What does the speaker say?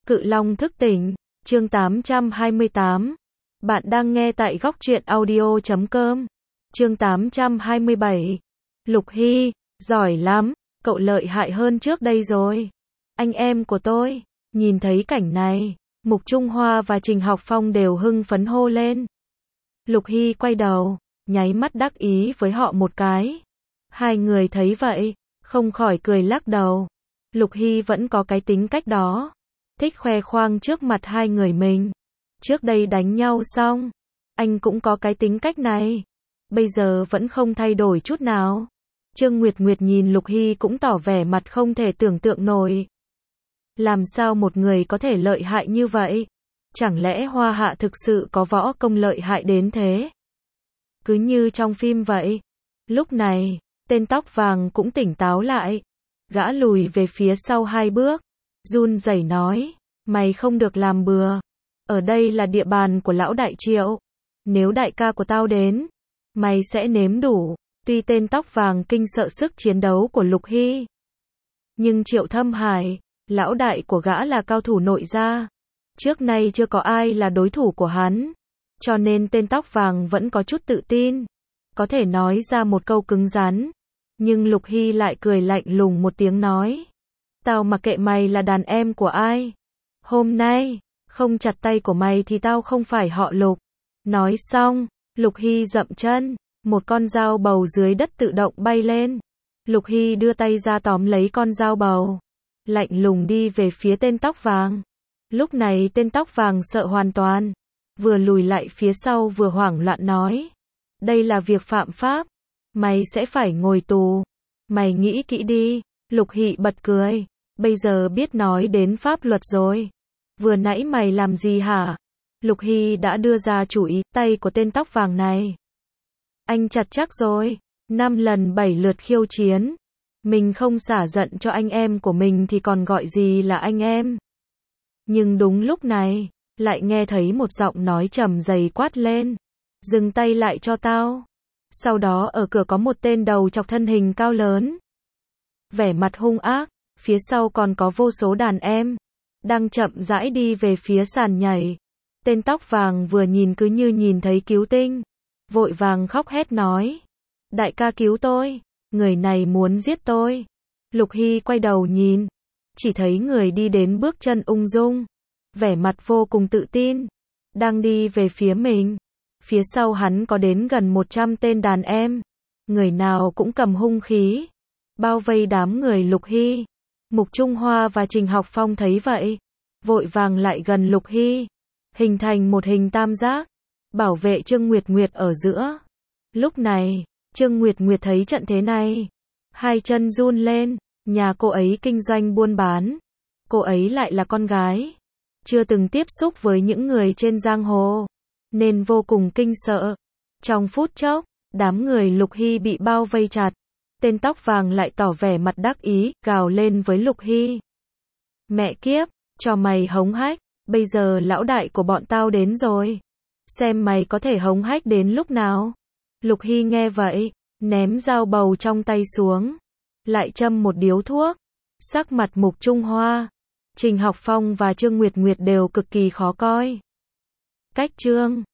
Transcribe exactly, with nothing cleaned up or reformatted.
Cự Long thức tỉnh, chương tám trăm hai mươi tám. Bạn đang nghe tại góc truyện audio chấm com. Chương tám trăm hai mươi bảy. Lục Hy, giỏi lắm, cậu lợi hại hơn trước đây rồi. Anh em của tôi, nhìn thấy cảnh này, Mục Trung Hoa và Trình Học Phong đều hưng phấn hô lên. Lục Hy quay đầu, nháy mắt đắc ý với họ một cái. Hai người thấy vậy, không khỏi cười lắc đầu. Lục Hy vẫn có cái tính cách đó, thích khoe khoang trước mặt hai người mình. Trước đây đánh nhau xong, anh cũng có cái tính cách này, bây giờ vẫn không thay đổi chút nào. Trương Nguyệt Nguyệt nhìn Lục Hy cũng tỏ vẻ mặt không thể tưởng tượng nổi. Làm sao một người có thể lợi hại như vậy? Chẳng lẽ Hoa Hạ thực sự có võ công lợi hại đến thế? Cứ như trong phim vậy. Lúc này, tên tóc vàng cũng tỉnh táo lại. Gã lùi về phía sau hai bước, run rẩy nói, mày không được làm bừa. Ở đây là địa bàn của lão đại Triệu. Nếu đại ca của tao đến, mày sẽ nếm đủ. Tuy tên tóc vàng kinh sợ sức chiến đấu của Lục Hy, nhưng Triệu Thâm Hải, lão đại của gã là cao thủ nội gia. Trước nay chưa có ai là đối thủ của hắn. Cho nên tên tóc vàng vẫn có chút tự tin, có thể nói ra một câu cứng rắn. Nhưng Lục Hy lại cười lạnh lùng một tiếng nói, tao mặc kệ mày là đàn em của ai. Hôm nay, không chặt tay của mày thì tao không phải họ Lục. Nói xong, Lục Hy dậm chân, một con dao bầu dưới đất tự động bay lên. Lục Hy đưa tay ra tóm lấy con dao bầu, lạnh lùng đi về phía tên tóc vàng. Lúc này tên tóc vàng sợ hoàn toàn, vừa lùi lại phía sau vừa hoảng loạn nói, đây là việc phạm pháp, mày sẽ phải ngồi tù. Mày nghĩ kỹ đi. Lục Hy bật cười, bây giờ biết nói đến pháp luật rồi. Vừa nãy mày làm gì hả? Lục Hy đã đưa ra chủ ý, tay của tên tóc vàng này. Anh chặt chắc rồi, năm lần bảy lượt khiêu chiến. Mình không xả giận cho anh em của mình thì còn gọi gì là anh em. Nhưng đúng lúc này, lại nghe thấy một giọng nói trầm dày quát lên. Dừng tay lại cho tao. Sau đó ở cửa có một tên đầu chọc thân hình cao lớn, vẻ mặt hung ác, phía sau còn có vô số đàn em, đang chậm rãi đi về phía sàn nhảy. Tên tóc vàng vừa nhìn cứ như nhìn thấy cứu tinh, vội vàng khóc hét nói, đại ca cứu tôi, người này muốn giết tôi. Lục Hy quay đầu nhìn, chỉ thấy người đi đến bước chân ung dung, vẻ mặt vô cùng tự tin, đang đi về phía mình. Phía sau hắn có đến gần một trăm tên đàn em, người nào cũng cầm hung khí, bao vây đám người Lục Hy. Mục Trung Hoa và Trình Học Phong thấy vậy, vội vàng lại gần Lục Hy, hình thành một hình tam giác, bảo vệ Trương Nguyệt Nguyệt ở giữa. Lúc này, Trương Nguyệt Nguyệt thấy trận thế này, hai chân run lên, nhà cô ấy kinh doanh buôn bán, cô ấy lại là con gái, chưa từng tiếp xúc với những người trên giang hồ, nên vô cùng kinh sợ. Trong phút chốc, đám người Lục Hy bị bao vây chặt. Tên tóc vàng lại tỏ vẻ mặt đắc ý, gào lên với Lục Hy. Mẹ kiếp, cho mày hống hách, bây giờ lão đại của bọn tao đến rồi. Xem mày có thể hống hách đến lúc nào. Lục Hy nghe vậy, ném dao bầu trong tay xuống, lại châm một điếu thuốc. Sắc mặt Mục Trung Hoa, Trình Học Phong và Trương Nguyệt Nguyệt đều cực kỳ khó coi. Cách chương